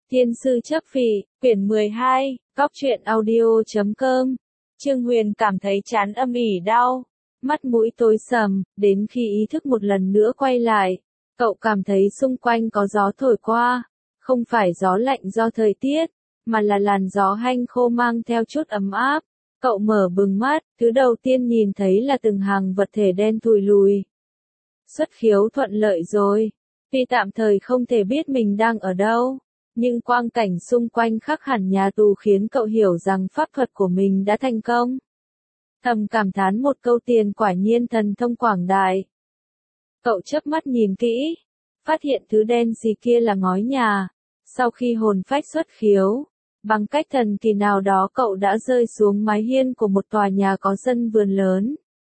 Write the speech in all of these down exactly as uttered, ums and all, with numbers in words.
Thiên sư chấp phỉ, quyển mười hai, góc truyện audio chấm com. Trương Huyền cảm thấy trán âm ỉ đau, mắt mũi tối sầm, đến khi ý thức một lần nữa quay lại, cậu cảm thấy xung quanh có gió thổi qua, không phải gió lạnh do thời tiết, mà là làn gió hanh khô mang theo chút ấm áp. Cậu mở bừng mắt, thứ đầu tiên nhìn thấy là từng hàng vật thể đen thùi lùi. Xuất khiếu thuận lợi rồi, vì tạm thời không thể biết mình đang ở đâu. Nhưng quang cảnh xung quanh khắc hẳn nhà tù khiến cậu hiểu rằng pháp thuật của mình đã thành công. Thầm cảm thán một câu tiền quả nhiên thần thông quảng đại. Cậu chớp mắt nhìn kỹ, phát hiện thứ đen xì kia là ngói nhà. Sau khi hồn phách xuất khiếu, bằng cách thần kỳ nào đó cậu đã rơi xuống mái hiên của một tòa nhà có sân vườn lớn.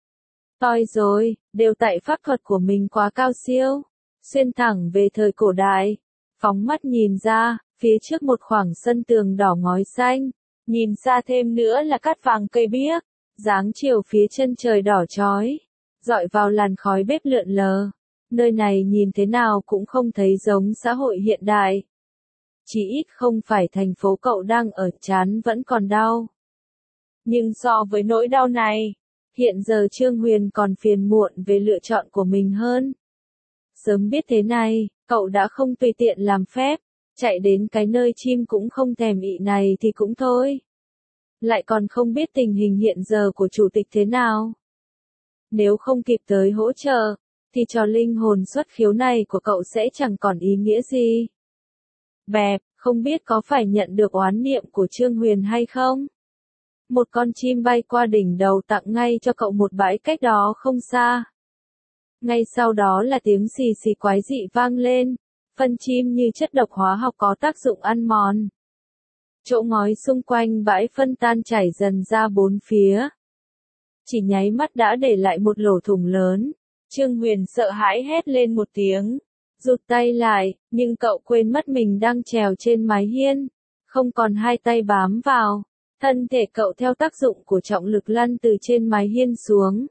Toi rồi, đều tại pháp thuật của mình quá cao siêu, xuyên thẳng về thời cổ đại. Phóng mắt nhìn ra, phía trước một khoảng sân tường đỏ ngói xanh, nhìn xa thêm nữa là cát vàng cây biếc, dáng chiều phía chân trời đỏ chói, dọi vào làn khói bếp lượn lờ. Nơi này nhìn thế nào cũng không thấy giống xã hội hiện đại. Chỉ ít không phải thành phố cậu đang ở, chán vẫn còn đau. Nhưng so với nỗi đau này, hiện giờ Trương Huyền còn phiền muộn về lựa chọn của mình hơn. Sớm biết thế này, cậu đã không tùy tiện làm phép, chạy đến cái nơi chim cũng không thèm ị này thì cũng thôi. Lại còn không biết tình hình hiện giờ của chủ tịch thế nào. Nếu không kịp tới hỗ trợ, thì trò linh hồn xuất khiếu này của cậu sẽ chẳng còn ý nghĩa gì. Bẹp, không biết có phải nhận được oán niệm của Trương Huyền hay không? Một con chim bay qua đỉnh đầu tặng ngay cho cậu một bãi cách đó không xa. Ngay sau đó là tiếng xì xì quái dị vang lên, phân chim như chất độc hóa học có tác dụng ăn mòn. Chỗ ngói xung quanh bãi phân tan chảy dần ra bốn phía. Chỉ nháy mắt đã để lại một lỗ thủng lớn. Trương Huyền sợ hãi hét lên một tiếng, rụt tay lại, nhưng cậu quên mất mình đang trèo trên mái hiên, không còn hai tay bám vào. Thân thể cậu theo tác dụng của trọng lực lăn từ trên mái hiên xuống.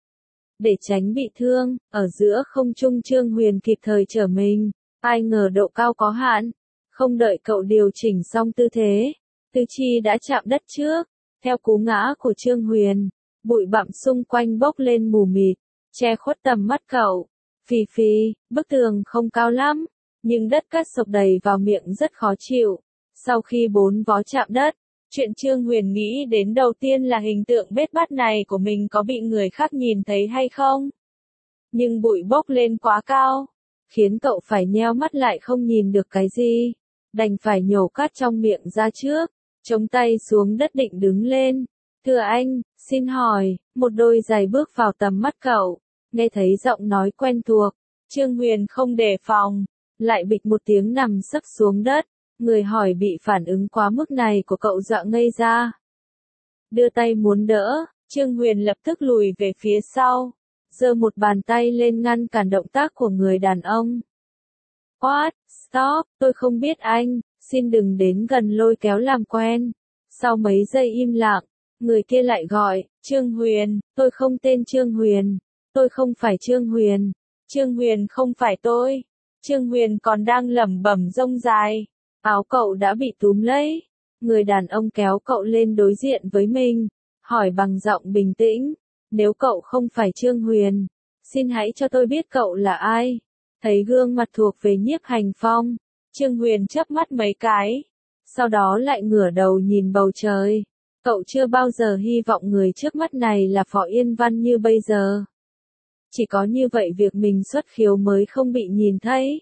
Để tránh bị thương, ở giữa không trung Trương Huyền kịp thời trở mình, ai ngờ độ cao có hạn, không đợi cậu điều chỉnh xong tư thế, tứ chi đã chạm đất trước. Theo cú ngã của Trương Huyền, bụi bặm xung quanh bốc lên mù mịt, che khuất tầm mắt cậu. Phì phì, bức tường không cao lắm, nhưng đất cát sộc đầy vào miệng rất khó chịu. Sau khi bốn vó chạm đất, chuyện Trương Huyền nghĩ đến đầu tiên là hình tượng bết bát này của mình có bị người khác nhìn thấy hay không. Nhưng bụi bốc lên quá cao, khiến cậu phải nheo mắt lại không nhìn được cái gì. Đành phải nhổ cát trong miệng ra trước, chống tay xuống đất định đứng lên. Thưa anh, xin hỏi, một đôi giày bước vào tầm mắt cậu, nghe thấy giọng nói quen thuộc. Trương Huyền không đề phòng, lại bịch một tiếng nằm sấp xuống đất. Người hỏi bị phản ứng quá mức này của cậu dọa ngây ra. Đưa tay muốn đỡ, Trương Huyền lập tức lùi về phía sau, giơ một bàn tay lên ngăn cản động tác của người đàn ông. What? Stop, tôi không biết anh, xin đừng đến gần lôi kéo làm quen. Sau mấy giây im lặng, người kia lại gọi, Trương Huyền, tôi không tên Trương Huyền, tôi không phải Trương Huyền, Trương Huyền không phải tôi. Trương Huyền còn đang lẩm bẩm rông dài. Áo cậu đã bị túm lấy, người đàn ông kéo cậu lên đối diện với mình, hỏi bằng giọng bình tĩnh, nếu cậu không phải Trương Huyền, xin hãy cho tôi biết cậu là ai. Thấy gương mặt thuộc về Nhiếp Hành Phong, Trương Huyền chớp mắt mấy cái, sau đó lại ngửa đầu nhìn bầu trời. Cậu chưa bao giờ hy vọng người trước mắt này là Phó Yên Văn như bây giờ. Chỉ có như vậy việc mình xuất khiếu mới không bị nhìn thấy.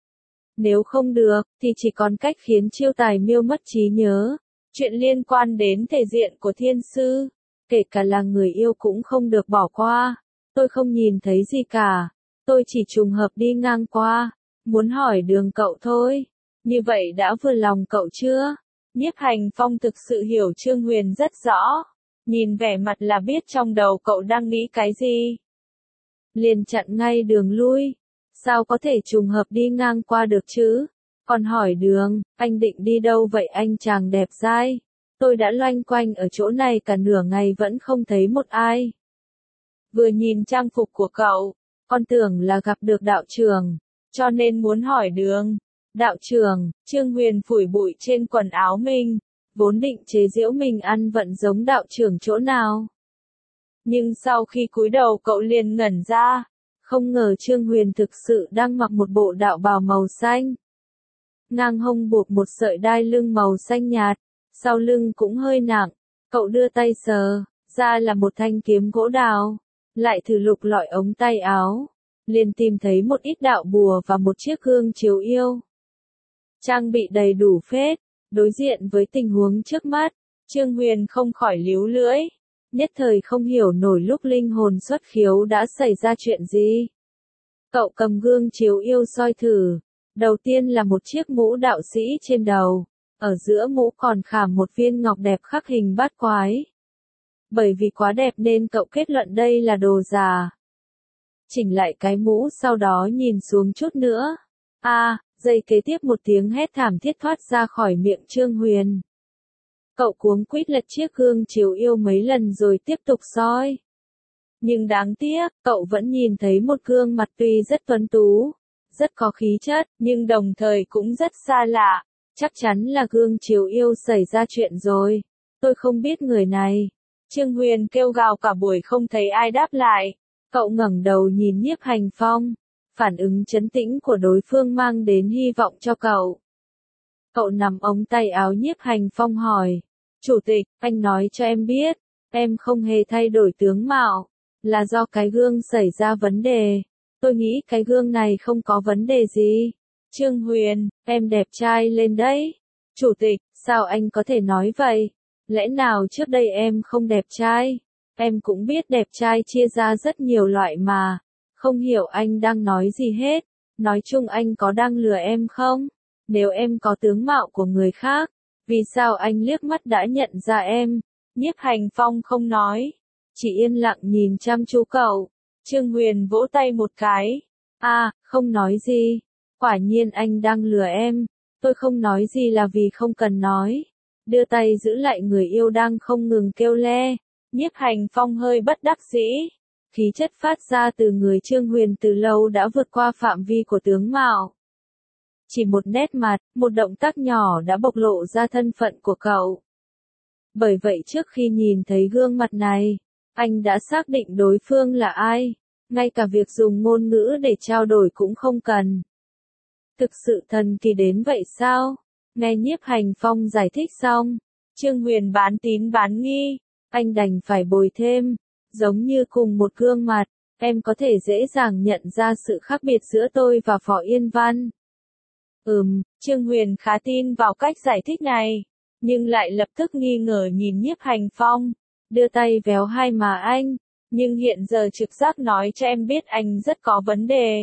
Nếu không được, thì chỉ còn cách khiến chiêu tài miêu mất trí nhớ. Chuyện liên quan đến thể diện của thiên sư, kể cả là người yêu cũng không được bỏ qua. Tôi không nhìn thấy gì cả, tôi chỉ trùng hợp đi ngang qua, muốn hỏi đường cậu thôi. Như vậy đã vừa lòng cậu chưa? Nhiếp Hành Phong thực sự hiểu Trương Huyền rất rõ, nhìn vẻ mặt là biết trong đầu cậu đang nghĩ cái gì. Liền chặn ngay đường lui. Sao có thể trùng hợp đi ngang qua được chứ? Còn hỏi đường, anh định đi đâu vậy anh chàng đẹp dai? Tôi đã loanh quanh ở chỗ này cả nửa ngày vẫn không thấy một ai. Vừa nhìn trang phục của cậu, con tưởng là gặp được đạo trưởng, cho nên muốn hỏi đường. Đạo trưởng, Trương Huyền phủi bụi trên quần áo mình, vốn định chế giễu mình ăn vận giống đạo trưởng chỗ nào. Nhưng sau khi cúi đầu cậu liền ngẩn ra, không ngờ Trương Huyền thực sự đang mặc một bộ đạo bào màu xanh. Ngang hông buộc một sợi đai lưng màu xanh nhạt, sau lưng cũng hơi nặng, cậu đưa tay sờ, ra là một thanh kiếm gỗ đào, lại thử lục lọi ống tay áo, liền tìm thấy một ít đạo bùa và một chiếc gương chiếu yêu. Trang bị đầy đủ phết, đối diện với tình huống trước mắt, Trương Huyền không khỏi líu lưỡi, nhất thời không hiểu nổi lúc linh hồn xuất khiếu đã xảy ra chuyện gì. Cậu cầm gương chiếu yêu soi thử, đầu tiên là một chiếc mũ đạo sĩ trên đầu, ở giữa mũ còn khảm một viên ngọc đẹp khắc hình bát quái. Bởi vì quá đẹp nên cậu kết luận đây là đồ giả. Chỉnh lại cái mũ sau đó nhìn xuống chút nữa. A, à, giây kế tiếp một tiếng hét thảm thiết thoát ra khỏi miệng Trương Huyền. Cậu cuống quýt lật chiếc gương chiếu yêu mấy lần rồi tiếp tục soi. Nhưng đáng tiếc, cậu vẫn nhìn thấy một gương mặt tuy rất tuấn tú, rất có khí chất, nhưng đồng thời cũng rất xa lạ. Chắc chắn là gương chiếu yêu xảy ra chuyện rồi. Tôi không biết người này. Trương Huyền kêu gào cả buổi không thấy ai đáp lại. Cậu ngẩng đầu nhìn Nhiếp Hành Phong. Phản ứng trấn tĩnh của đối phương mang đến hy vọng cho cậu. Cậu nắm ống tay áo Nhiếp Hành Phong hỏi. Chủ tịch, anh nói cho em biết, em không hề thay đổi tướng mạo. Là do cái gương xảy ra vấn đề. Tôi nghĩ cái gương này không có vấn đề gì. Trương Huyền, em đẹp trai lên đấy. Chủ tịch, sao anh có thể nói vậy? Lẽ nào trước đây em không đẹp trai? Em cũng biết đẹp trai chia ra rất nhiều loại mà. Không hiểu anh đang nói gì hết. Nói chung anh có đang lừa em không? Nếu em có tướng mạo của người khác, vì sao anh liếc mắt đã nhận ra em? Nhiếp Hành Phong không nói, chỉ yên lặng nhìn chăm chú cậu. Trương Huyền vỗ tay một cái. À, không nói gì. Quả nhiên anh đang lừa em. Tôi không nói gì là vì không cần nói. Đưa tay giữ lại người yêu đang không ngừng kêu le. Nhiếp Hành Phong hơi bất đắc dĩ. Khí chất phát ra từ người Trương Huyền từ lâu đã vượt qua phạm vi của tướng mạo. Chỉ một nét mặt, một động tác nhỏ đã bộc lộ ra thân phận của cậu. Bởi vậy trước khi nhìn thấy gương mặt này, anh đã xác định đối phương là ai. Ngay cả việc dùng ngôn ngữ để trao đổi cũng không cần. Thực sự thần kỳ đến vậy sao? Nghe Nhiếp Hành Phong giải thích xong, Trương Huyền bán tín bán nghi, anh đành phải bồi thêm, giống như cùng một gương mặt, em có thể dễ dàng nhận ra sự khác biệt giữa tôi và Phó Yên Văn. Ừm, Trương Huyền khá tin vào cách giải thích này, nhưng lại lập tức nghi ngờ nhìn Nhiếp Hành Phong, đưa tay véo hai má anh, nhưng hiện giờ trực giác nói cho em biết anh rất có vấn đề.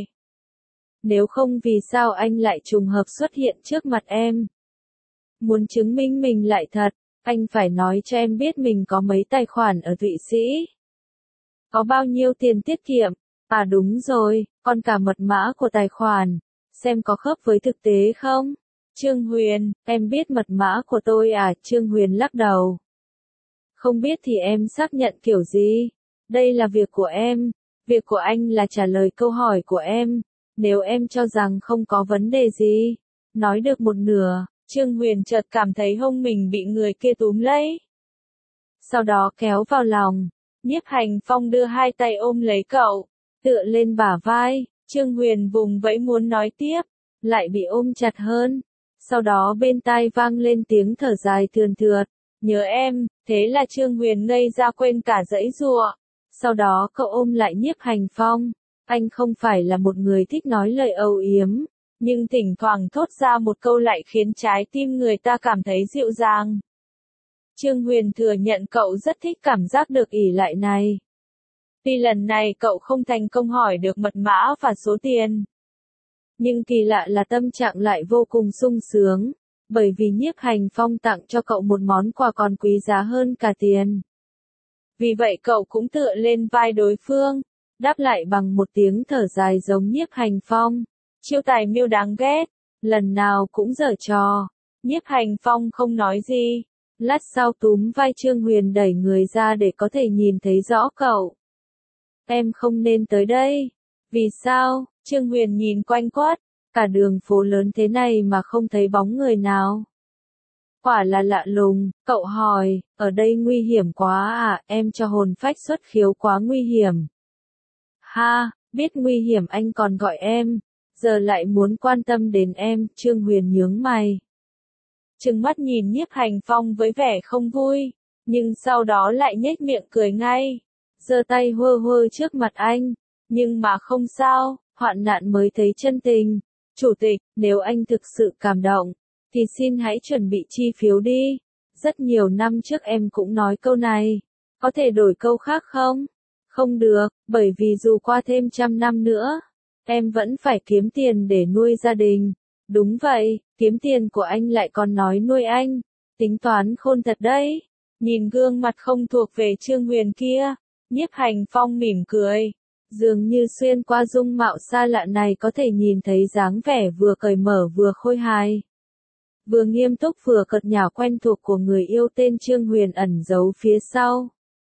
Nếu không vì sao anh lại trùng hợp xuất hiện trước mặt em? Muốn chứng minh mình lại thật, anh phải nói cho em biết mình có mấy tài khoản ở Thụy Sĩ. Có bao nhiêu tiền tiết kiệm? À đúng rồi, còn cả mật mã của tài khoản. Xem có khớp với thực tế không? Trương Huyền, em biết mật mã của tôi à? Trương Huyền lắc đầu. Không biết thì em xác nhận kiểu gì? Đây là việc của em. Việc của anh là trả lời câu hỏi của em. Nếu em cho rằng không có vấn đề gì. Nói được một nửa, Trương Huyền chợt cảm thấy hông mình bị người kia túm lấy. Sau đó kéo vào lòng. Nhiếp Hành Phong đưa hai tay ôm lấy cậu, tựa lên bả vai. Trương Huyền vùng vẫy muốn nói tiếp, lại bị ôm chặt hơn. Sau đó bên tai vang lên tiếng thở dài thườn thượt. Nhớ em, thế là Trương Huyền ngây ra quên cả giãy giụa. Sau đó cậu ôm lại Nhiếp Hành Phong. Anh không phải là một người thích nói lời âu yếm, nhưng thỉnh thoảng thốt ra một câu lại khiến trái tim người ta cảm thấy dịu dàng. Trương Huyền thừa nhận cậu rất thích cảm giác được ỷ lại này. Tuy lần này cậu không thành công hỏi được mật mã và số tiền. Nhưng kỳ lạ là tâm trạng lại vô cùng sung sướng, bởi vì Nhiếp Hành Phong tặng cho cậu một món quà còn quý giá hơn cả tiền. Vì vậy cậu cũng tựa lên vai đối phương, đáp lại bằng một tiếng thở dài giống Nhiếp Hành Phong. Chiêu tài miêu đáng ghét, lần nào cũng giở trò. Nhiếp Hành Phong không nói gì, lát sau túm vai Trương Huyền đẩy người ra để có thể nhìn thấy rõ cậu. Em không nên tới đây. Vì sao? Trương Huyền nhìn quanh quất, Cả đường phố lớn thế này mà không thấy bóng người nào. Quả là lạ lùng, cậu hỏi, ở đây nguy hiểm quá à, em cho hồn phách xuất khiếu quá nguy hiểm. Ha, biết nguy hiểm anh còn gọi em, giờ lại muốn quan tâm đến em, Trương Huyền nhướng mày. Trừng mắt nhìn Nhiếp Hành Phong với vẻ không vui, nhưng sau đó lại nhếch miệng cười ngay, giơ tay hơ hơ trước mặt anh, nhưng mà không sao, hoạn nạn mới thấy chân tình. Chủ tịch, nếu anh thực sự cảm động, thì xin hãy chuẩn bị chi phiếu đi. Rất nhiều năm trước em cũng nói câu này, có thể đổi câu khác không? Không được, bởi vì dù qua thêm trăm năm nữa, em vẫn phải kiếm tiền để nuôi gia đình. Đúng vậy, kiếm tiền của anh lại còn nói nuôi anh, tính toán khôn thật đấy. Nhìn gương mặt không thuộc về Trương Huyền kia, Nhiếp Hành Phong mỉm cười. Dường như xuyên qua dung mạo xa lạ này có thể nhìn thấy dáng vẻ vừa cởi mở vừa khôi hài. Vừa nghiêm túc vừa cợt nhả quen thuộc của người yêu tên Trương Huyền ẩn giấu phía sau.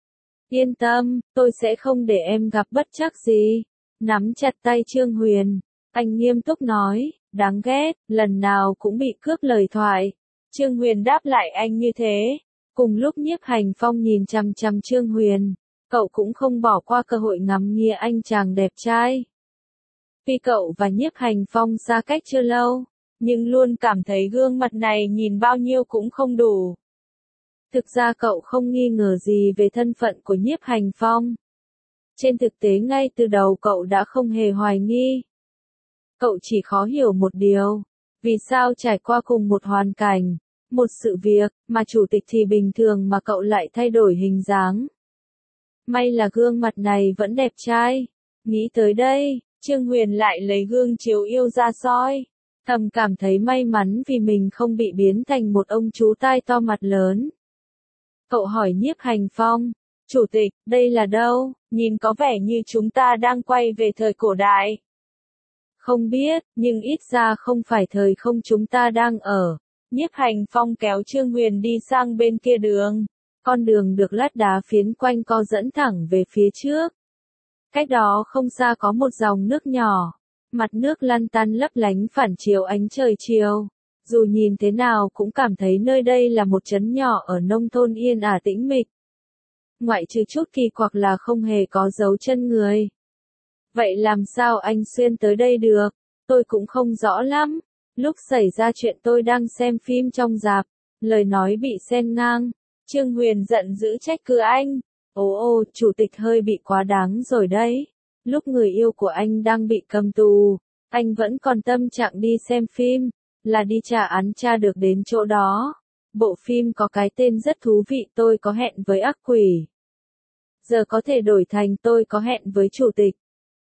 Yên tâm, tôi sẽ không để em gặp bất trắc gì. Nắm chặt tay Trương Huyền, anh nghiêm túc nói, đáng ghét, lần nào cũng bị cướp lời thoại. Trương Huyền đáp lại anh như thế. Cùng lúc Nhiếp Hành Phong nhìn chằm chằm Trương Huyền, cậu cũng không bỏ qua cơ hội ngắm nghía anh chàng đẹp trai. Vì cậu và Nhiếp Hành Phong xa cách chưa lâu, nhưng luôn cảm thấy gương mặt này nhìn bao nhiêu cũng không đủ. Thực ra cậu không nghi ngờ gì về thân phận của Nhiếp Hành Phong. Trên thực tế ngay từ đầu cậu đã không hề hoài nghi. Cậu chỉ khó hiểu một điều, vì sao trải qua cùng một hoàn cảnh, một sự việc, mà chủ tịch thì bình thường mà cậu lại thay đổi hình dáng. May là gương mặt này vẫn đẹp trai. Nghĩ tới đây, Trương Huyền lại lấy gương chiếu yêu ra soi. Thầm cảm thấy may mắn vì mình không bị biến thành một ông chú tai to mặt lớn. Cậu hỏi Nhiếp Hành Phong, chủ tịch, đây là đâu, nhìn có vẻ như chúng ta đang quay về thời cổ đại. Không biết, nhưng ít ra không phải thời không chúng ta đang ở. Nhiếp Hành Phong kéo Trương Huyền đi sang bên kia đường. Con đường được lát đá phiến quanh co dẫn thẳng về phía trước. Cách đó không xa có một dòng nước nhỏ. Mặt nước lăn tăn lấp lánh phản chiếu ánh trời chiều. Dù nhìn thế nào cũng cảm thấy nơi đây là một trấn nhỏ ở nông thôn yên ả tĩnh mịch. Ngoại trừ chút kỳ quặc là không hề có dấu chân người. Vậy làm sao anh xuyên tới đây được? Tôi cũng không rõ lắm. Lúc xảy ra chuyện tôi đang xem phim trong rạp, lời nói bị xen ngang. Trương Huyền giận dữ trách cứ anh. Ồ ô, chủ tịch hơi bị quá đáng rồi đấy. Lúc người yêu của anh đang bị cầm tù, anh vẫn còn tâm trạng đi xem phim, là đi trả án tra được đến chỗ đó. Bộ phim có cái tên rất thú vị, tôi có hẹn với ác quỷ. Giờ có thể đổi thành tôi có hẹn với chủ tịch.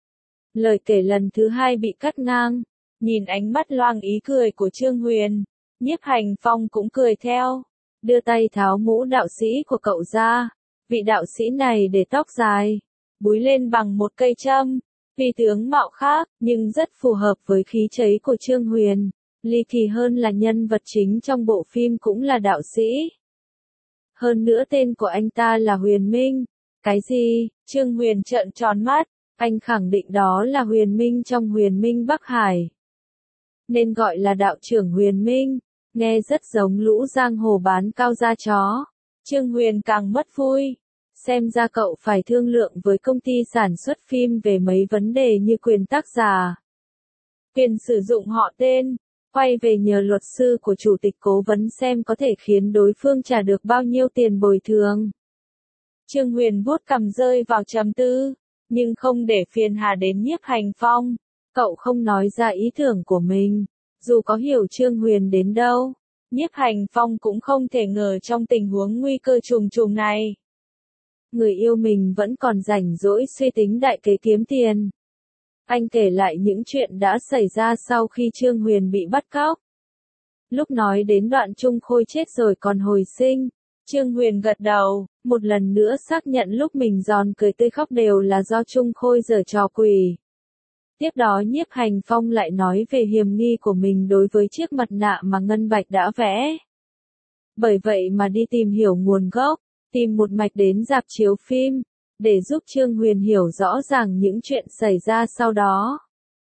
Lời kể lần thứ hai bị cắt ngang. Nhìn ánh mắt loang ý cười của Trương Huyền, Nhiếp Hành Phong cũng cười theo. Đưa tay tháo mũ đạo sĩ của cậu ra. Vị đạo sĩ này để tóc dài, búi lên bằng một cây châm. Vì tướng mạo khác, nhưng rất phù hợp với khí chất của Trương Huyền. Ly kỳ hơn là nhân vật chính trong bộ phim cũng là đạo sĩ. Hơn nữa tên của anh ta là Huyền Minh. Cái gì? Trương Huyền trợn tròn mắt. Anh khẳng định đó là Huyền Minh trong Huyền Minh Bắc Hải. Nên gọi là đạo trưởng Huyền Minh. Nghe rất giống lũ giang hồ bán cao da chó. Trương Huyền càng mất vui. Xem ra cậu phải thương lượng với công ty sản xuất phim về mấy vấn đề như quyền tác giả, quyền sử dụng họ tên, quay về nhờ luật sư của chủ tịch cố vấn xem có thể khiến đối phương trả được bao nhiêu tiền bồi thường. Trương Huyền vuốt cằm rơi vào trầm tư, nhưng không để phiền hà đến Nhiếp Hành Phong. Cậu không nói ra ý tưởng của mình, dù có hiểu Trương Huyền đến đâu. Nhiếp Hành Phong cũng không thể ngờ trong tình huống nguy cơ trùng trùng này, người yêu mình vẫn còn rảnh rỗi suy tính đại kế kiếm tiền. Anh kể lại những chuyện đã xảy ra sau khi Trương Huyền bị bắt cóc. Lúc nói đến đoạn Trung Khôi chết rồi còn hồi sinh, Trương Huyền gật đầu, một lần nữa xác nhận lúc mình giòn cười tươi khóc đều là do Trung Khôi giở trò quỷ. Tiếp đó Nhiếp Hành Phong lại nói về hiểm nghi của mình đối với chiếc mặt nạ mà Ngân Bạch đã vẽ. Bởi vậy mà đi tìm hiểu nguồn gốc, tìm một mạch đến rạp chiếu phim, để giúp Trương Huyền hiểu rõ ràng những chuyện xảy ra sau đó.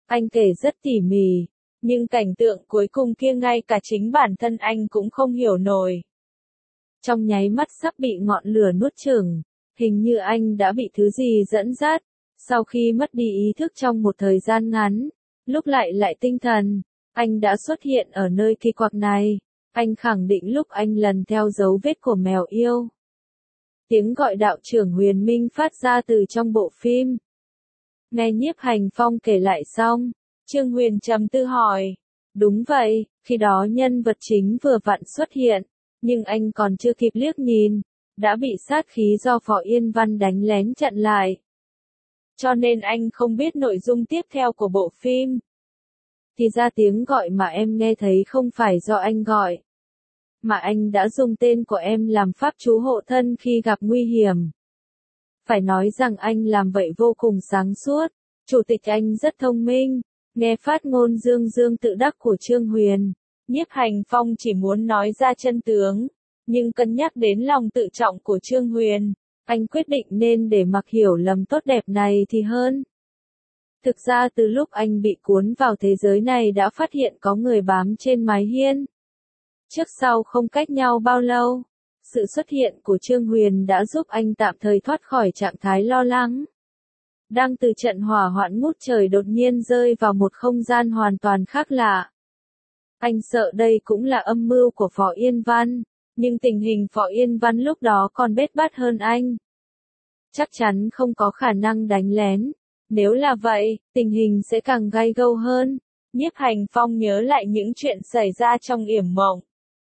Anh kể rất tỉ mỉ, nhưng cảnh tượng cuối cùng kia ngay cả chính bản thân anh cũng không hiểu nổi. Trong nháy mắt sắp bị ngọn lửa nuốt chửng, hình như anh đã bị thứ gì dẫn dắt, sau khi mất đi ý thức trong một thời gian ngắn, lúc lại lại tinh thần, anh đã xuất hiện ở nơi kỳ quặc này. Anh khẳng định lúc anh lần theo dấu vết của mèo yêu. Tiếng gọi đạo trưởng Huyền Minh phát ra từ trong bộ phim. Nghe Nhiếp Hành Phong kể lại xong, Trương Huyền trầm tư hỏi. Đúng vậy, khi đó nhân vật chính vừa vặn xuất hiện, nhưng anh còn chưa kịp liếc nhìn, đã bị sát khí do Phó Yên Văn đánh lén chặn lại. Cho nên anh không biết nội dung tiếp theo của bộ phim. Thì ra tiếng gọi mà em nghe thấy không phải do anh gọi, mà anh đã dùng tên của em làm pháp chú hộ thân khi gặp nguy hiểm. Phải nói rằng anh làm vậy vô cùng sáng suốt, chủ tịch anh rất thông minh. Nghe phát ngôn dương dương tự đắc của Trương Huyền, Nhiếp Hành Phong chỉ muốn nói ra chân tướng, nhưng cân nhắc đến lòng tự trọng của Trương Huyền, anh quyết định nên để mặc hiểu lầm tốt đẹp này thì hơn. Thực ra từ lúc anh bị cuốn vào thế giới này đã phát hiện có người bám trên mái hiên. Trước sau không cách nhau bao lâu, sự xuất hiện của Trương Huyền đã giúp anh tạm thời thoát khỏi trạng thái lo lắng. Đang từ trận hỏa hoạn ngút trời đột nhiên rơi vào một không gian hoàn toàn khác lạ. Anh sợ đây cũng là âm mưu của Phó Yên Văn, nhưng tình hình Phó Yên Văn lúc đó còn bết bát hơn anh. Chắc chắn không có khả năng đánh lén. Nếu là vậy, tình hình sẽ càng gay gâu hơn. Nhiếp Hành Phong nhớ lại những chuyện xảy ra trong yểm mộng.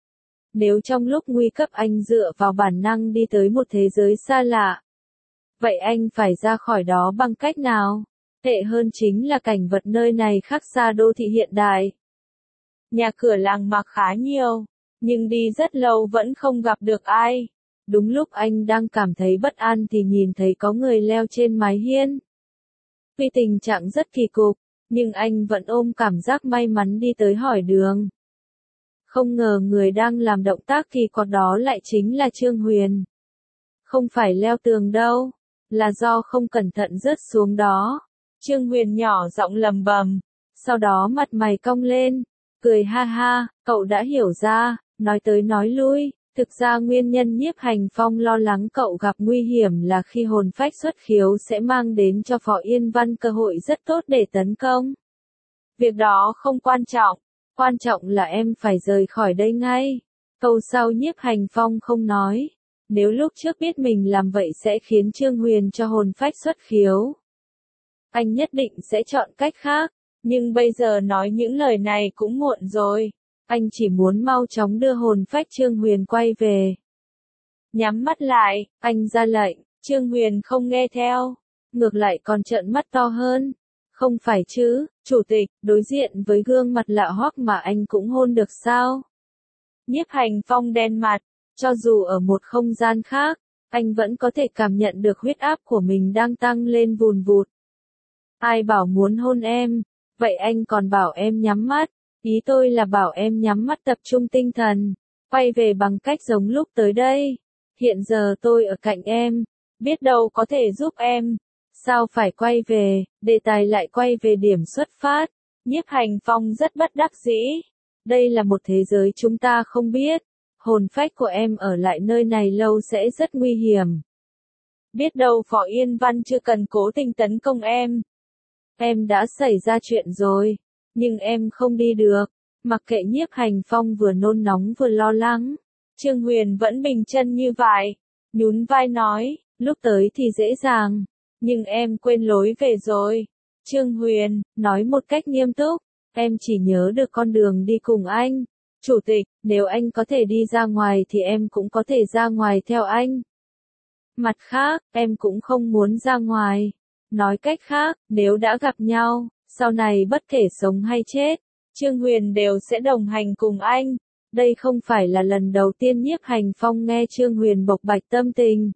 Nếu trong lúc nguy cấp anh dựa vào bản năng đi tới một thế giới xa lạ, vậy anh phải ra khỏi đó bằng cách nào? Tệ hơn chính là cảnh vật nơi này khác xa đô thị hiện đại. Nhà cửa làng mạc khá nhiều, nhưng đi rất lâu vẫn không gặp được ai. Đúng lúc anh đang cảm thấy bất an thì nhìn thấy có người leo trên mái hiên. Tuy tình trạng rất kỳ cục, nhưng anh vẫn ôm cảm giác may mắn đi tới hỏi đường. Không ngờ người đang làm động tác kỳ quặc đó lại chính là Trương Huyền. Không phải leo tường đâu, là do không cẩn thận rớt xuống đó. Trương Huyền nhỏ giọng lầm bầm, sau đó mặt mày cong lên, cười ha ha, cậu đã hiểu ra, nói tới nói lui. Thực ra nguyên nhân Nhiếp Hành Phong lo lắng cậu gặp nguy hiểm là khi hồn phách xuất khiếu sẽ mang đến cho Phó Yên Văn cơ hội rất tốt để tấn công. Việc đó không quan trọng, quan trọng là em phải rời khỏi đây ngay. Câu sau Nhiếp Hành Phong không nói, nếu lúc trước biết mình làm vậy sẽ khiến Trương Huyền cho hồn phách xuất khiếu, anh nhất định sẽ chọn cách khác, nhưng bây giờ nói những lời này cũng muộn rồi. Anh chỉ muốn mau chóng đưa hồn phách Trương Huyền quay về. Nhắm mắt lại, anh ra lệnh, Trương Huyền không nghe theo, ngược lại còn trợn mắt to hơn. Không phải chứ, chủ tịch, đối diện với gương mặt lạ hoắc mà anh cũng hôn được sao? Nhiếp Hành Phong đen mặt, cho dù ở một không gian khác, anh vẫn có thể cảm nhận được huyết áp của mình đang tăng lên vùn vụt. Ai bảo muốn hôn em, vậy anh còn bảo em nhắm mắt. Ý tôi là bảo em nhắm mắt tập trung tinh thần, quay về bằng cách giống lúc tới đây. Hiện giờ tôi ở cạnh em, biết đâu có thể giúp em. Sao phải quay về, đề tài lại quay về điểm xuất phát. Nhiếp Hành Phong rất bất đắc dĩ. Đây là một thế giới chúng ta không biết. Hồn phách của em ở lại nơi này lâu sẽ rất nguy hiểm. Biết đâu Phó Yên Văn chưa cần cố tình tấn công em. Em đã xảy ra chuyện rồi. Nhưng em không đi được. Mặc kệ Nhiếp Hành Phong vừa nôn nóng vừa lo lắng, Trương Huyền vẫn bình chân như vậy, nhún vai nói, lúc tới thì dễ dàng, nhưng em quên lối về rồi. Trương Huyền nói một cách nghiêm túc, em chỉ nhớ được con đường đi cùng anh. Chủ tịch, nếu anh có thể đi ra ngoài thì em cũng có thể ra ngoài theo anh. Mặt khác, em cũng không muốn ra ngoài. Nói cách khác, nếu đã gặp nhau, sau này bất kể sống hay chết, Trương Huyền đều sẽ đồng hành cùng anh. Đây không phải là lần đầu tiên Nhiếp Hành Phong nghe Trương Huyền bộc bạch tâm tình.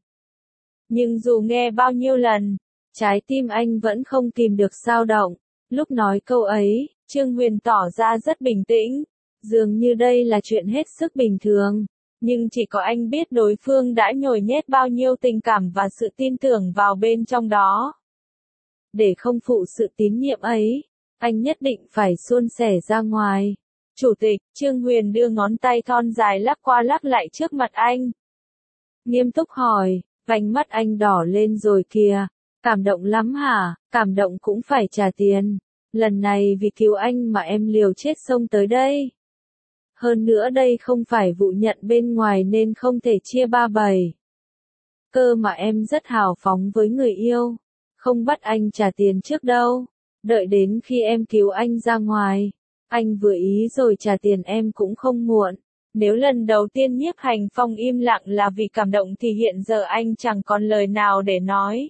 Nhưng dù nghe bao nhiêu lần, trái tim anh vẫn không kìm được dao động. Lúc nói câu ấy, Trương Huyền tỏ ra rất bình tĩnh, dường như đây là chuyện hết sức bình thường. Nhưng chỉ có anh biết đối phương đã nhồi nhét bao nhiêu tình cảm và sự tin tưởng vào bên trong đó. Để không phụ sự tín nhiệm ấy, anh nhất định phải suôn sẻ ra ngoài. Chủ tịch, Trương Huyền đưa ngón tay thon dài lắc qua lắc lại trước mặt anh. Nghiêm túc hỏi, vành mắt anh đỏ lên rồi kìa. Cảm động lắm hả? Cảm động cũng phải trả tiền. Lần này vì cứu anh mà em liều chết xông tới đây. Hơn nữa đây không phải vụ nhận bên ngoài nên không thể chia ba bảy. Cơ mà em rất hào phóng với người yêu. Không bắt anh trả tiền trước đâu. Đợi đến khi em cứu anh ra ngoài. Anh vừa ý rồi trả tiền em cũng không muộn. Nếu lần đầu tiên Nhiếp Hành Phong im lặng là vì cảm động thì hiện giờ anh chẳng còn lời nào để nói.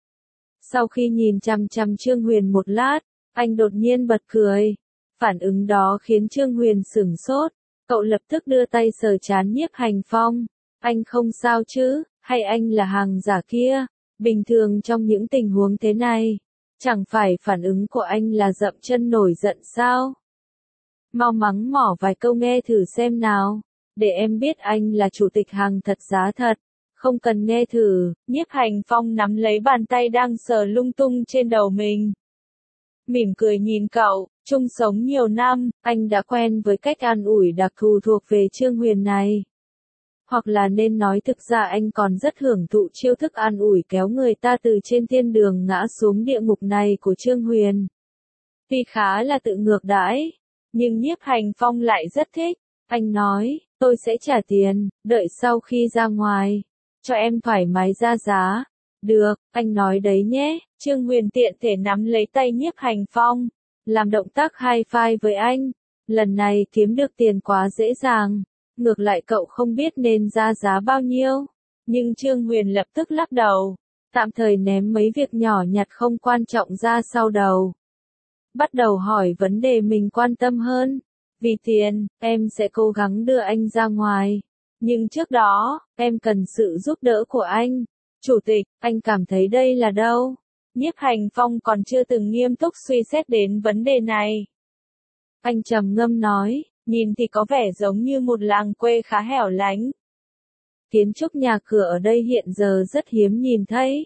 Sau khi nhìn chằm chằm Trương Huyền một lát, anh đột nhiên bật cười. Phản ứng đó khiến Trương Huyền sửng sốt. Cậu lập tức đưa tay sờ trán Nhiếp Hành Phong. Anh không sao chứ, hay anh là hàng giả kia? Bình thường trong những tình huống thế này, chẳng phải phản ứng của anh là dậm chân nổi giận sao? Mau mắng mỏ vài câu nghe thử xem nào, để em biết anh là chủ tịch hàng thật giá thật. Không cần nghe thử, Nhiếp Hành Phong nắm lấy bàn tay đang sờ lung tung trên đầu mình. Mỉm cười nhìn cậu, chung sống nhiều năm, anh đã quen với cách an ủi đặc thù thuộc về Trương Huyền này. Hoặc là nên nói thực ra anh còn rất hưởng thụ chiêu thức an ủi kéo người ta từ trên thiên đường ngã xuống địa ngục này của Trương Huyền. Tuy khá là tự ngược đãi, nhưng Nhiếp Hành Phong lại rất thích. Anh nói, tôi sẽ trả tiền, đợi sau khi ra ngoài, cho em thoải mái ra giá. Được, anh nói đấy nhé. Trương Huyền tiện thể nắm lấy tay Nhiếp Hành Phong, làm động tác high five với anh. Lần này kiếm được tiền quá dễ dàng. Ngược lại cậu không biết nên ra giá bao nhiêu. Nhưng Trương Huyền lập tức lắc đầu. Tạm thời ném mấy việc nhỏ nhặt không quan trọng ra sau đầu. Bắt đầu hỏi vấn đề mình quan tâm hơn. Vì tiền, em sẽ cố gắng đưa anh ra ngoài. Nhưng trước đó, em cần sự giúp đỡ của anh. Chủ tịch, anh cảm thấy đây là đâu? Nhiếp Hành Phong còn chưa từng nghiêm túc suy xét đến vấn đề này. Anh trầm ngâm nói, nhìn thì có vẻ giống như một làng quê khá hẻo lánh. Kiến trúc nhà cửa ở đây hiện giờ rất hiếm nhìn thấy.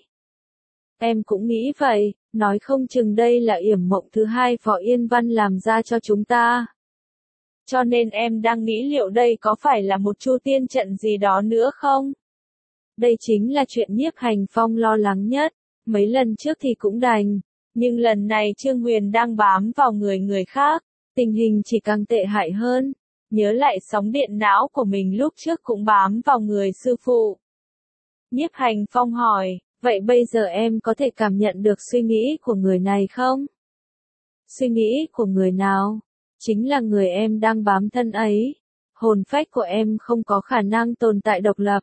Em cũng nghĩ vậy, nói không chừng đây là yểm mộng thứ hai Phó Yên Văn làm ra cho chúng ta. Cho nên em đang nghĩ liệu đây có phải là một chu tiên trận gì đó nữa không? Đây chính là chuyện Nhiếp Hành Phong lo lắng nhất. Mấy lần trước thì cũng đành, nhưng lần này Trương Huyền đang bám vào người người khác, tình hình chỉ càng tệ hại hơn. Nhớ lại sóng điện não của mình lúc trước cũng bám vào người sư phụ. Nhiếp Hành Phong hỏi, vậy bây giờ em có thể cảm nhận được suy nghĩ của người này không? Suy nghĩ của người nào? Chính là người em đang bám thân ấy. Hồn phách của em không có khả năng tồn tại độc lập.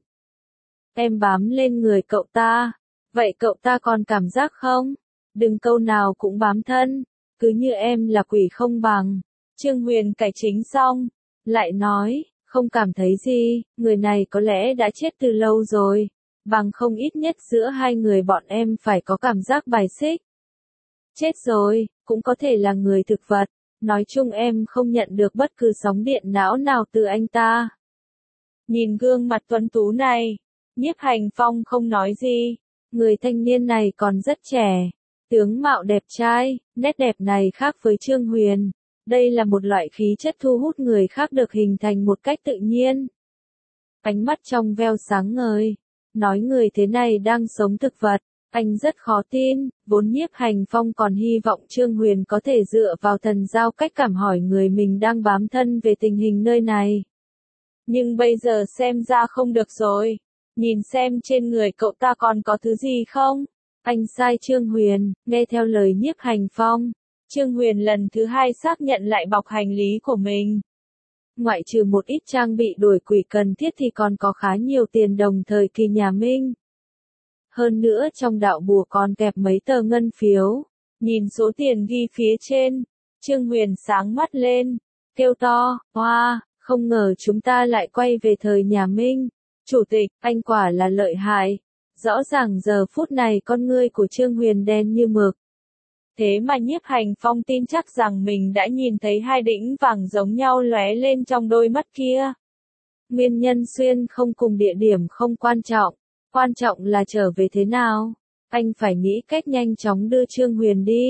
Em bám lên người cậu ta. Vậy cậu ta còn cảm giác không? Đừng câu nào cũng bám thân. Cứ như em là quỷ không bằng. Trương Huyền cải chính xong. Lại nói, không cảm thấy gì. Người này có lẽ đã chết từ lâu rồi. Bằng không ít nhất giữa hai người bọn em phải có cảm giác bài xích. Chết rồi, cũng có thể là người thực vật. Nói chung em không nhận được bất cứ sóng điện não nào từ anh ta. Nhìn gương mặt tuấn tú này, Nhiếp Hành Phong không nói gì. Người thanh niên này còn rất trẻ, tướng mạo đẹp trai, nét đẹp này khác với Trương Huyền. Đây là một loại khí chất thu hút người khác được hình thành một cách tự nhiên. Ánh mắt trong veo sáng ngời, nói người thế này đang sống thực vật. Anh rất khó tin, vốn Nhiếp Hành Phong còn hy vọng Trương Huyền có thể dựa vào thần giao cách cảm hỏi người mình đang bám thân về tình hình nơi này. Nhưng bây giờ xem ra không được rồi. Nhìn xem trên người cậu ta còn có thứ gì không? Anh sai Trương Huyền, nghe theo lời Nhiếp Hành Phong. Trương Huyền lần thứ hai xác nhận lại bọc hành lý của mình. Ngoại trừ một ít trang bị đuổi quỷ cần thiết thì còn có khá nhiều tiền đồng thời kỳ nhà Minh. Hơn nữa trong đạo bùa còn kẹp mấy tờ ngân phiếu. Nhìn số tiền ghi phía trên, Trương Huyền sáng mắt lên, kêu to, hoa, không ngờ chúng ta lại quay về thời nhà Minh. Chủ tịch, anh quả là lợi hại. Rõ ràng giờ phút này con ngươi của Trương Huyền đen như mực. Thế mà Nhiếp Hành Phong tin chắc rằng mình đã nhìn thấy hai đĩnh vàng giống nhau lóe lên trong đôi mắt kia. Nguyên nhân xuyên không cùng địa điểm không quan trọng. Quan trọng là trở về thế nào. Anh phải nghĩ cách nhanh chóng đưa Trương Huyền đi.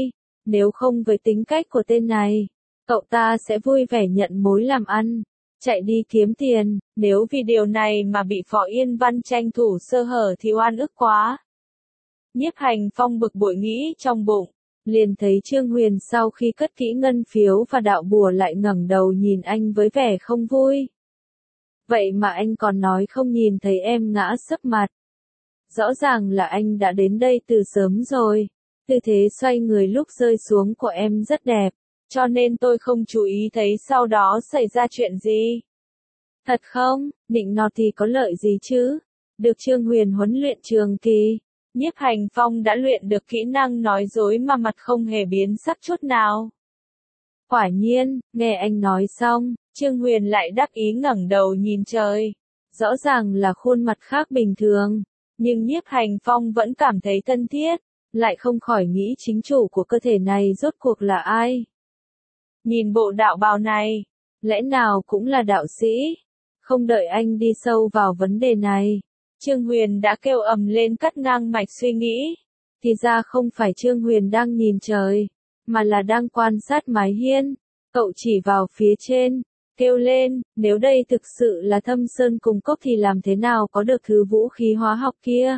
Nếu không với tính cách của tên này, cậu ta sẽ vui vẻ nhận mối làm ăn, chạy đi kiếm tiền, nếu vì điều này mà bị Phó Yên Văn tranh thủ sơ hở thì oan ức quá. Nhiếp Hành Phong bực bội nghĩ trong bụng, liền thấy Trương Huyền sau khi cất kỹ ngân phiếu và đạo bùa lại ngẩng đầu nhìn anh với vẻ không vui. Vậy mà anh còn nói không nhìn thấy em ngã sấp mặt. Rõ ràng là anh đã đến đây từ sớm rồi. Tư thế xoay người lúc rơi xuống của em rất đẹp, cho nên tôi không chú ý thấy sau đó xảy ra chuyện gì. Thật không, nịnh nọt thì có lợi gì chứ? Được Trương Huyền huấn luyện trường kỳ, Nhiếp Hành Phong đã luyện được kỹ năng nói dối mà mặt không hề biến sắc chút nào. Quả nhiên, nghe anh nói xong, Trương Huyền lại đắc ý ngẩng đầu nhìn trời. Rõ ràng là khuôn mặt khác bình thường, nhưng Nhiếp Hành Phong vẫn cảm thấy thân thiết, lại không khỏi nghĩ chính chủ của cơ thể này rốt cuộc là ai. Nhìn bộ đạo bào này, lẽ nào cũng là đạo sĩ? Không đợi anh đi sâu vào vấn đề này, Trương Huyền đã kêu ầm lên cắt ngang mạch suy nghĩ. Thì ra không phải Trương Huyền đang nhìn trời, mà là đang quan sát mái hiên. Cậu chỉ vào phía trên, kêu lên, nếu đây thực sự là Thâm Sơn Cùng Cốc thì làm thế nào có được thứ vũ khí hóa học kia?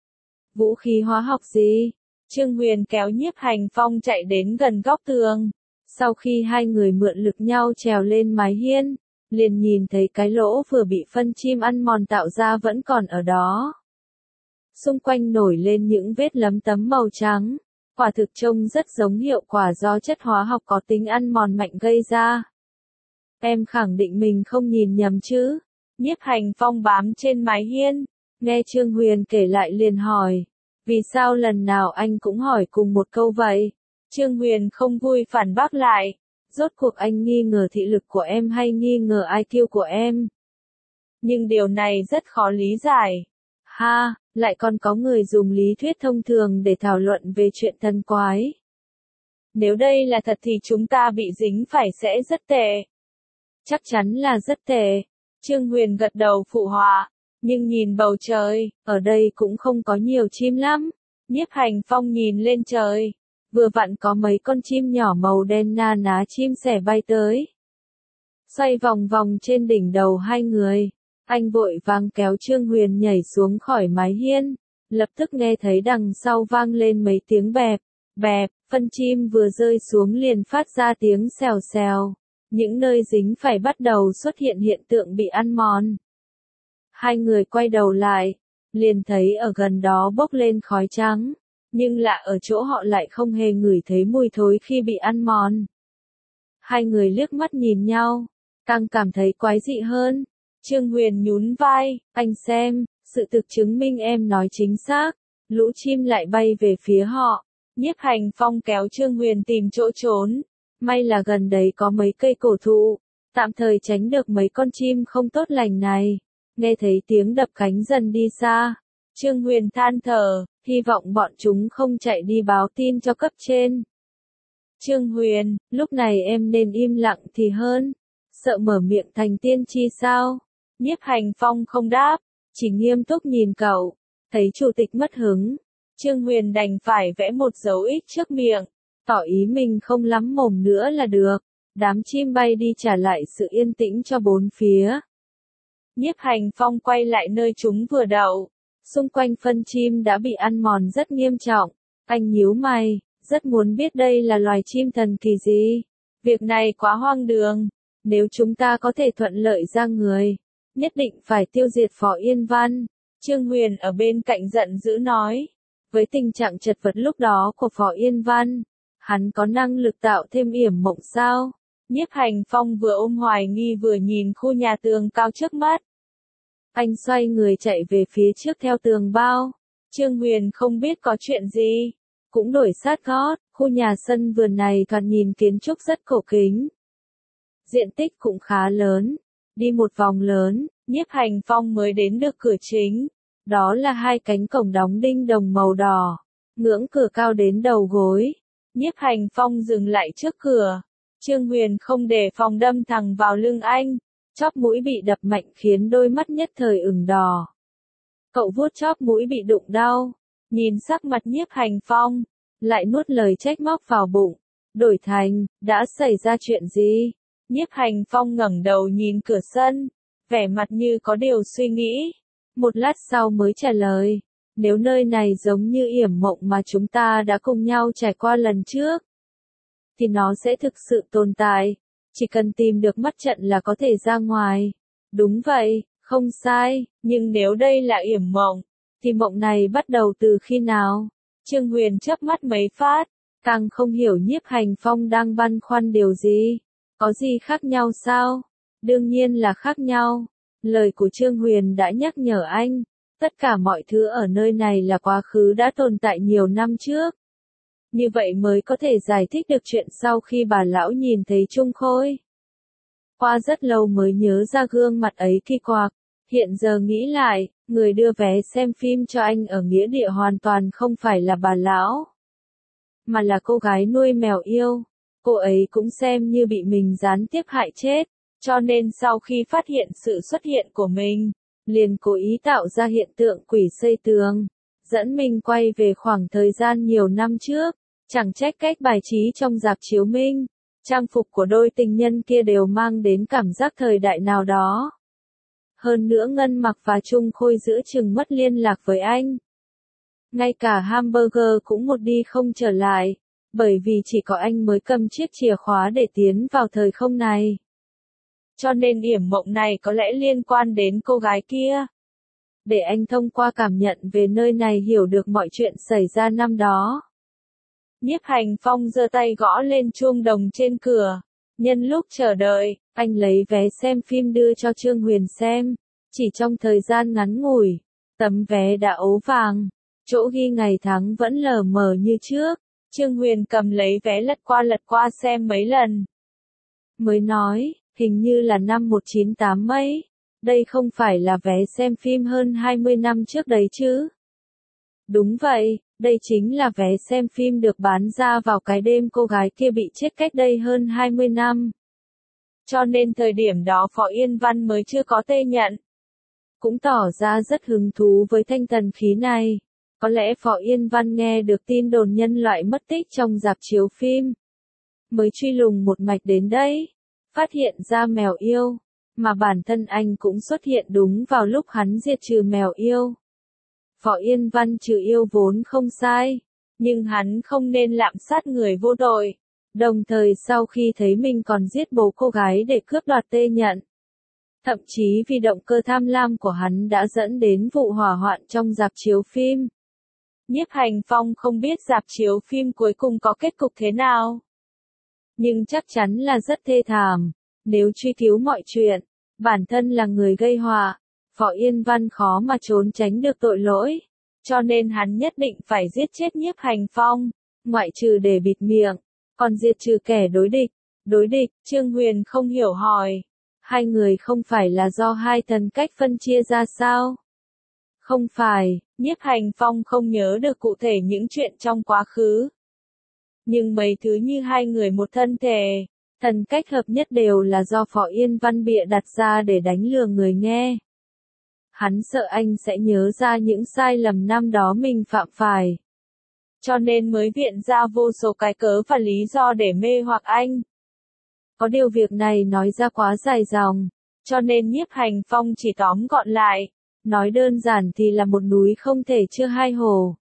Vũ khí hóa học gì? Trương Huyền kéo Nhiếp Hành Phong chạy đến gần góc tường. Sau khi hai người mượn lực nhau trèo lên mái hiên, liền nhìn thấy cái lỗ vừa bị phân chim ăn mòn tạo ra vẫn còn ở đó. Xung quanh nổi lên những vết lấm tấm màu trắng, quả thực trông rất giống hiệu quả do chất hóa học có tính ăn mòn mạnh gây ra. Em khẳng định mình không nhìn nhầm chứ? Nhiếp Hành Phong bám trên mái hiên, nghe Trương Huyền kể lại liền hỏi, vì sao lần nào anh cũng hỏi cùng một câu vậy? Trương Huyền không vui phản bác lại, rốt cuộc anh nghi ngờ thị lực của em hay nghi ngờ i kiu của em? Nhưng điều này rất khó lý giải. Ha, lại còn có người dùng lý thuyết thông thường để thảo luận về chuyện thần quái. Nếu đây là thật thì chúng ta bị dính phải sẽ rất tệ. Chắc chắn là rất tệ. Trương Huyền gật đầu phụ họa, nhưng nhìn bầu trời, ở đây cũng không có nhiều chim lắm. Nhiếp Hành Phong nhìn lên trời, vừa vặn có mấy con chim nhỏ màu đen na ná chim sẻ bay tới. Xoay vòng vòng trên đỉnh đầu hai người, anh vội vàng kéo Trương Huyền nhảy xuống khỏi mái hiên, lập tức nghe thấy đằng sau vang lên mấy tiếng bẹp, bẹp, phân chim vừa rơi xuống liền phát ra tiếng xèo xèo. Những nơi dính phải bắt đầu xuất hiện hiện tượng bị ăn mòn. Hai người quay đầu lại, liền thấy ở gần đó bốc lên khói trắng, nhưng lạ ở chỗ họ lại không hề ngửi thấy mùi thối khi bị ăn mòn. Hai người liếc mắt nhìn nhau, càng cảm thấy quái dị hơn. Trương Huyền nhún vai, anh xem, sự thực chứng minh em nói chính xác, lũ chim lại bay về phía họ. Nhiếp Hành Phong kéo Trương Huyền tìm chỗ trốn. May là gần đấy có mấy cây cổ thụ, tạm thời tránh được mấy con chim không tốt lành này. Nghe thấy tiếng đập cánh dần đi xa, Trương Huyền than thở, hy vọng bọn chúng không chạy đi báo tin cho cấp trên. Trương Huyền, lúc này em nên im lặng thì hơn, sợ mở miệng thành tiên tri sao? Nhiếp Hành Phong không đáp, chỉ nghiêm túc nhìn cậu, thấy chủ tịch mất hứng. Trương Huyền đành phải vẽ một dấu X trước miệng, tỏ ý mình không lắm mồm nữa là được. Đám chim bay đi trả lại sự yên tĩnh cho bốn phía. Nhiếp Hành Phong quay lại nơi chúng vừa đậu. Xung quanh phân chim đã bị ăn mòn rất nghiêm trọng. Anh nhíu mày, rất muốn biết đây là loài chim thần kỳ gì. Việc này quá hoang đường. Nếu chúng ta có thể thuận lợi ra người, nhất định phải tiêu diệt Phó Yên Văn. Trương Huyền ở bên cạnh giận dữ nói. Với tình trạng chật vật lúc đó của Phó Yên Văn, hắn có năng lực tạo thêm yểm mộng sao? Nhiếp Hành Phong vừa ôm hoài nghi vừa nhìn khu nhà tường cao trước mắt. Anh xoay người chạy về phía trước theo tường bao. Trương Huyền không biết có chuyện gì, cũng đổi sát gót. Khu nhà sân vườn này thoạt nhìn kiến trúc rất cổ kính. Diện tích cũng khá lớn. Đi một vòng lớn, Nhiếp Hành Phong mới đến được cửa chính. Đó là hai cánh cổng đóng đinh đồng màu đỏ. Ngưỡng cửa cao đến đầu gối. Nhiếp Hành Phong dừng lại trước cửa. Trương Huyền không đề phòng đâm thẳng vào lưng anh. Chóp mũi bị đập mạnh khiến đôi mắt nhất thời ửng đỏ. Cậu vuốt chóp mũi bị đụng đau. Nhìn sắc mặt Nhiếp Hành Phong, lại nuốt lời trách móc vào bụng. Đổi thành, đã xảy ra chuyện gì? Nhiếp Hành Phong ngẩng đầu nhìn cửa sân, vẻ mặt như có điều suy nghĩ. Một lát sau mới trả lời, nếu nơi này giống như yểm mộng mà chúng ta đã cùng nhau trải qua lần trước, thì nó sẽ thực sự tồn tại. Chỉ cần tìm được mắt trận là có thể ra ngoài. Đúng vậy, không sai, nhưng nếu đây là yểm mộng, thì mộng này bắt đầu từ khi nào? Trương Huyền chớp mắt mấy phát, càng không hiểu Nhiếp Hành Phong đang băn khoăn điều gì. Có gì khác nhau sao? Đương nhiên là khác nhau. Lời của Trương Huyền đã nhắc nhở anh, tất cả mọi thứ ở nơi này là quá khứ đã tồn tại nhiều năm trước. Như vậy mới có thể giải thích được chuyện sau khi bà lão nhìn thấy Trung Khôi. Qua rất lâu mới nhớ ra gương mặt ấy kỳ quặc. Hiện giờ nghĩ lại, người đưa vé xem phim cho anh ở nghĩa địa hoàn toàn không phải là bà lão, mà là cô gái nuôi mèo yêu. Cô ấy cũng xem như bị mình gián tiếp hại chết, cho nên sau khi phát hiện sự xuất hiện của mình, liền cố ý tạo ra hiện tượng quỷ xây tường, dẫn mình quay về khoảng thời gian nhiều năm trước. Chẳng trách cách bài trí trong rạp chiếu minh, trang phục của đôi tình nhân kia đều mang đến cảm giác thời đại nào đó. Hơn nữa Ngân Mặc và Trung Khôi giữa chừng mất liên lạc với anh. Ngay cả hamburger cũng một đi không trở lại, bởi vì chỉ có anh mới cầm chiếc chìa khóa để tiến vào thời không này. Cho nên yểm mộng này có lẽ liên quan đến cô gái kia. Để anh thông qua cảm nhận về nơi này hiểu được mọi chuyện xảy ra năm đó. Nhiếp Hành Phong giơ tay gõ lên chuông đồng trên cửa. Nhân lúc chờ đợi, anh lấy vé xem phim đưa cho Trương Huyền xem. Chỉ trong thời gian ngắn ngủi, tấm vé đã ố vàng. Chỗ ghi ngày tháng vẫn lờ mờ như trước. Trương Huyền cầm lấy vé lật qua lật qua xem mấy lần. Mới nói, hình như là năm một chín tám mấy. Đây không phải là vé xem phim hơn hai mươi năm trước đấy chứ? Đúng vậy, đây chính là vé xem phim được bán ra vào cái đêm cô gái kia bị chết cách đây hơn hai mươi năm. Cho nên thời điểm đó Phó Yên Văn mới chưa có tê nhận. Cũng tỏ ra rất hứng thú với thanh thần khí này. Có lẽ Phó Yên Văn nghe được tin đồn nhân loại mất tích trong rạp chiếu phim, mới truy lùng một mạch đến đây, phát hiện ra mèo yêu, mà bản thân anh cũng xuất hiện đúng vào lúc hắn diệt trừ mèo yêu. Phó Yên Văn trừ yêu vốn không sai, nhưng hắn không nên lạm sát người vô tội, đồng thời sau khi thấy mình còn giết bố cô gái để cướp đoạt tê nhận. Thậm chí vì động cơ tham lam của hắn đã dẫn đến vụ hỏa hoạn trong rạp chiếu phim. Nhiếp Hành Phong không biết rạp chiếu phim cuối cùng có kết cục thế nào, nhưng chắc chắn là rất thê thảm. Nếu truy cứu mọi chuyện, bản thân là người gây họa, Phó Yên Văn khó mà trốn tránh được tội lỗi, cho nên hắn nhất định phải giết chết Nhiếp Hành Phong, ngoại trừ để bịt miệng, còn diệt trừ kẻ đối địch. Đối địch, Trương Huyền không hiểu hỏi, hai người không phải là do hai thần cách phân chia ra sao? Không phải, Nhiếp Hành Phong không nhớ được cụ thể những chuyện trong quá khứ. Nhưng mấy thứ như hai người một thân thể, thần cách hợp nhất đều là do Phó Yên Văn bịa đặt ra để đánh lừa người nghe. Hắn sợ anh sẽ nhớ ra những sai lầm năm đó mình phạm phải, cho nên mới viện ra vô số cái cớ và lý do để mê hoặc anh. Có điều việc này nói ra quá dài dòng, cho nên Nhiếp Hành Phong chỉ tóm gọn lại, nói đơn giản thì là một núi không thể chứa hai hồ.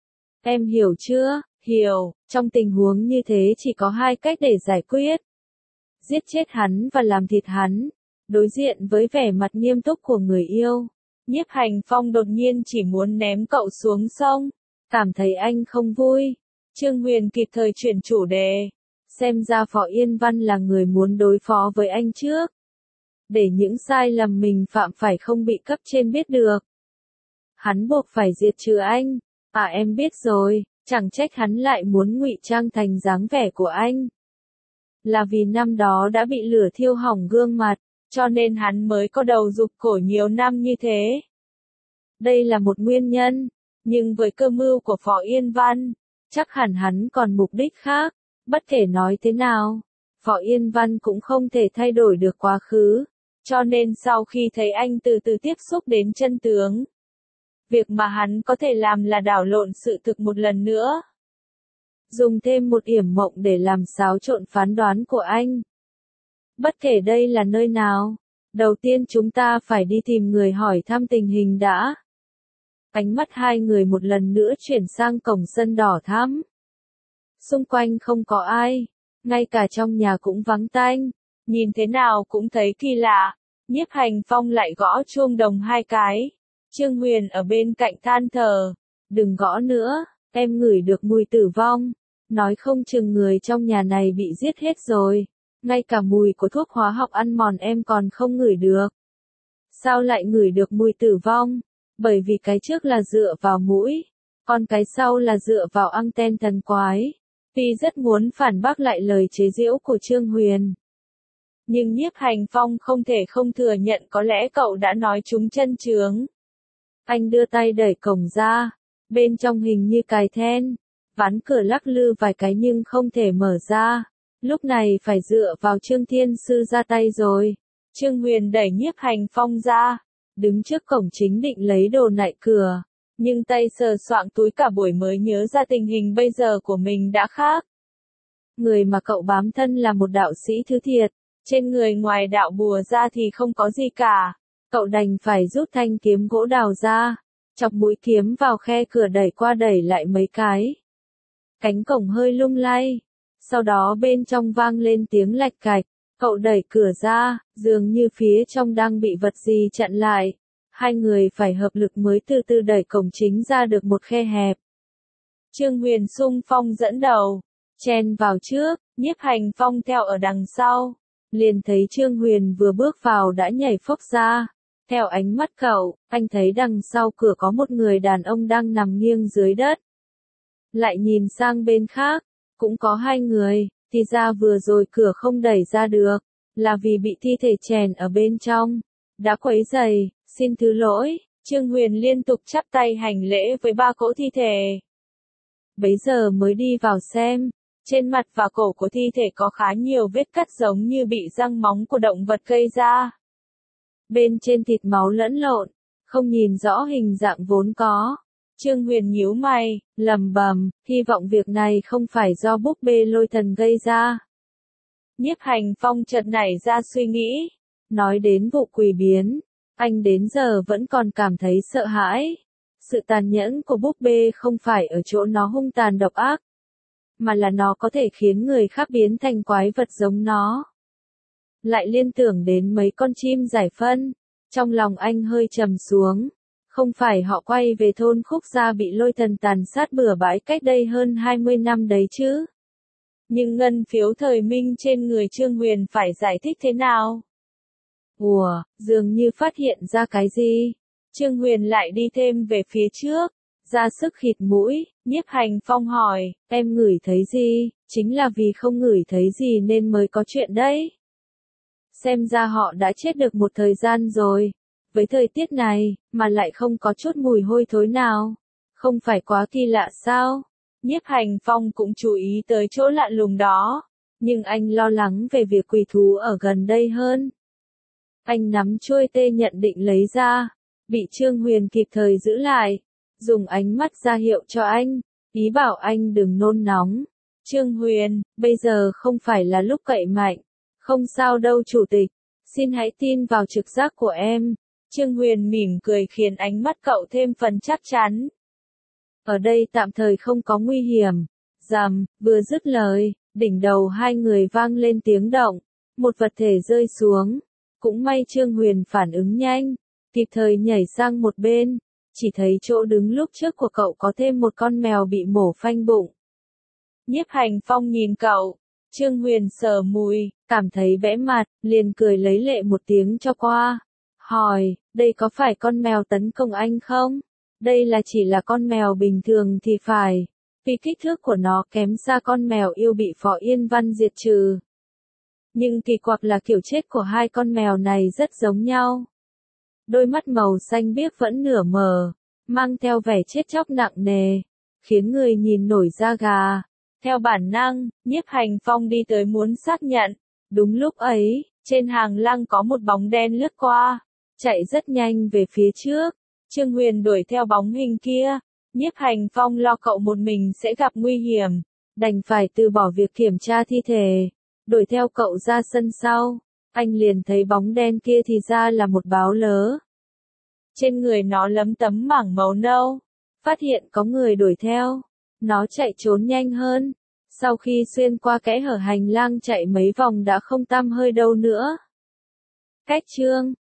Em hiểu chưa? Hiểu, trong tình huống như thế chỉ có hai cách để giải quyết. Giết chết hắn và làm thịt hắn. Đối diện với vẻ mặt nghiêm túc của người yêu, Nhiếp Hành Phong đột nhiên chỉ muốn ném cậu xuống sông. Cảm thấy anh không vui. Trương Huyền kịp thời chuyển chủ đề. Xem ra Phó Yên Văn là người muốn đối phó với anh trước, để những sai lầm mình phạm phải không bị cấp trên biết được. Hắn buộc phải diệt trừ anh. À em biết rồi, chẳng trách hắn lại muốn ngụy trang thành dáng vẻ của anh. Là vì năm đó đã bị lửa thiêu hỏng gương mặt, cho nên hắn mới có đầu rụt cổ nhiều năm như thế. Đây là một nguyên nhân, nhưng với cơ mưu của Phó Yên Văn, chắc hẳn hắn còn mục đích khác. Bất kể nói thế nào, Phó Yên Văn cũng không thể thay đổi được quá khứ, cho nên sau khi thấy anh từ từ tiếp xúc đến chân tướng, việc mà hắn có thể làm là đảo lộn sự thực một lần nữa. dùng thêm một yểm mộng để làm xáo trộn phán đoán của anh. Bất kể đây là nơi nào, đầu tiên chúng ta phải đi tìm người hỏi thăm tình hình đã. Ánh mắt hai người một lần nữa chuyển sang cổng sân đỏ thắm. Xung quanh không có ai, ngay cả trong nhà cũng vắng tanh, nhìn thế nào cũng thấy kỳ lạ. Nhiếp Hành Phong lại gõ chuông đồng hai cái. Trương Huyền ở bên cạnh than thở, đừng gõ nữa, em ngửi được mùi tử vong, nói không chừng người trong nhà này bị giết hết rồi, ngay cả mùi của thuốc hóa học ăn mòn em còn không ngửi được. Sao lại ngửi được mùi tử vong? Bởi vì cái trước là dựa vào mũi, còn cái sau là dựa vào anten thần quái. Phi rất muốn phản bác lại lời chế giễu của Trương Huyền. Nhưng Nhiếp Hành Phong không thể không thừa nhận có lẽ cậu đã nói trúng chân chướng. Anh đưa tay đẩy cổng ra, bên trong hình như cài then, ván cửa lắc lư vài cái nhưng không thể mở ra. Lúc này phải dựa vào Trương Thiên Sư ra tay rồi. Trương Huyền đẩy Nhiếp Hành Phong ra, đứng trước cổng chính định lấy đồ nạy cửa, nhưng tay sờ soạng túi cả buổi mới nhớ ra tình hình bây giờ của mình đã khác. Người mà cậu bám thân là một đạo sĩ thứ thiệt, trên người ngoài đạo bùa ra thì không có gì cả. Cậu đành phải rút thanh kiếm gỗ đào ra, chọc mũi kiếm vào khe cửa đẩy qua đẩy lại mấy cái. Cánh cổng hơi lung lay, sau đó bên trong vang lên tiếng lạch cạch. Cậu đẩy cửa ra, dường như phía trong đang bị vật gì chặn lại. Hai người phải hợp lực mới từ từ đẩy cổng chính ra được một khe hẹp. Trương Huyền xung phong dẫn đầu, chen vào trước, Nhiếp Hành Phong theo ở đằng sau. Liền thấy Trương Huyền vừa bước vào đã nhảy phốc ra. Theo ánh mắt cậu, anh thấy đằng sau cửa có một người đàn ông đang nằm nghiêng dưới đất. Lại nhìn sang bên khác, cũng có hai người. Thì ra vừa rồi cửa không đẩy ra được, là vì bị thi thể chèn ở bên trong, đã quấy rầy, xin thứ lỗi. Trương Huyền liên tục chắp tay hành lễ với ba cỗ thi thể. Bấy giờ mới đi vào xem, trên mặt và cổ của thi thể có khá nhiều vết cắt giống như bị răng móng của động vật gây ra. Bên trên thịt máu lẫn lộn, không nhìn rõ hình dạng vốn có. Trương Huyền nhíu mày, lầm bầm, hy vọng việc này không phải do búp bê lôi thần gây ra. Nhiếp Hành Phong chợt nảy ra suy nghĩ. Nói đến vụ quỷ biến, anh đến giờ vẫn còn cảm thấy sợ hãi. Sự tàn nhẫn của búp bê không phải ở chỗ nó hung tàn độc ác, mà là nó có thể khiến người khác biến thành quái vật giống nó. Lại liên tưởng đến mấy con chim giải phân, trong lòng anh hơi trầm xuống. Không phải họ quay về thôn Khúc Gia bị lôi thần tàn sát bừa bãi cách đây hơn hai mươi năm đấy chứ. Nhưng ngân phiếu thời minh trên người Trương Huyền phải giải thích thế nào? Ủa, dường như phát hiện ra cái gì? Trương Huyền lại đi thêm về phía trước, ra sức khịt mũi. Nhiếp Hành Phong hỏi, em ngửi thấy gì? Chính là vì không ngửi thấy gì nên mới có chuyện đấy. Xem ra họ đã chết được một thời gian rồi. Với thời tiết này, mà lại không có chút mùi hôi thối nào. Không phải quá kỳ lạ sao? Nhiếp Hành Phong cũng chú ý tới chỗ lạ lùng đó. Nhưng anh lo lắng về việc quỷ thú ở gần đây hơn. Anh nắm chuôi tê nhận định lấy ra. Bị Trương Huyền kịp thời giữ lại. Dùng ánh mắt ra hiệu cho anh. Ý bảo anh đừng nôn nóng. Trương Huyền, bây giờ không phải là lúc cậy mạnh. Không sao đâu chủ tịch. Xin hãy tin vào trực giác của em. Trương Huyền mỉm cười khiến ánh mắt cậu thêm phần chắc chắn. Ở đây tạm thời không có nguy hiểm. Rầm, vừa dứt lời, đỉnh đầu hai người vang lên tiếng động. Một vật thể rơi xuống. Cũng may Trương Huyền phản ứng nhanh, kịp thời nhảy sang một bên. Chỉ thấy chỗ đứng lúc trước của cậu có thêm một con mèo bị mổ phanh bụng. Nhiếp Hành Phong nhìn cậu. Trương Huyền sờ mùi, cảm thấy bẽ mặt, liền cười lấy lệ một tiếng cho qua. Hỏi, đây có phải con mèo tấn công anh không? Đây là chỉ là con mèo bình thường thì phải. Vì kích thước của nó kém xa con mèo yêu bị Phó Yên Văn diệt trừ. Nhưng kỳ quặc là kiểu chết của hai con mèo này rất giống nhau. Đôi mắt màu xanh biếc vẫn nửa mờ, mang theo vẻ chết chóc nặng nề, khiến người nhìn nổi da gà. Theo bản năng, Nhiếp Hành Phong đi tới muốn xác nhận. Đúng lúc ấy, trên hàng lăng có một bóng đen lướt qua, chạy rất nhanh về phía trước. Trương Huyền đuổi theo bóng hình kia. Nhiếp Hành Phong lo cậu một mình sẽ gặp nguy hiểm, Đành phải từ bỏ việc kiểm tra thi thể, đuổi theo cậu ra sân sau. Anh liền thấy bóng đen kia thì ra là một báo lớ. Trên người nó lấm tấm mảng màu nâu. Phát hiện có người đuổi theo, nó chạy trốn nhanh hơn. Sau khi xuyên qua kẽ hở hành lang chạy mấy vòng đã không tăm hơi đâu nữa. Cách chương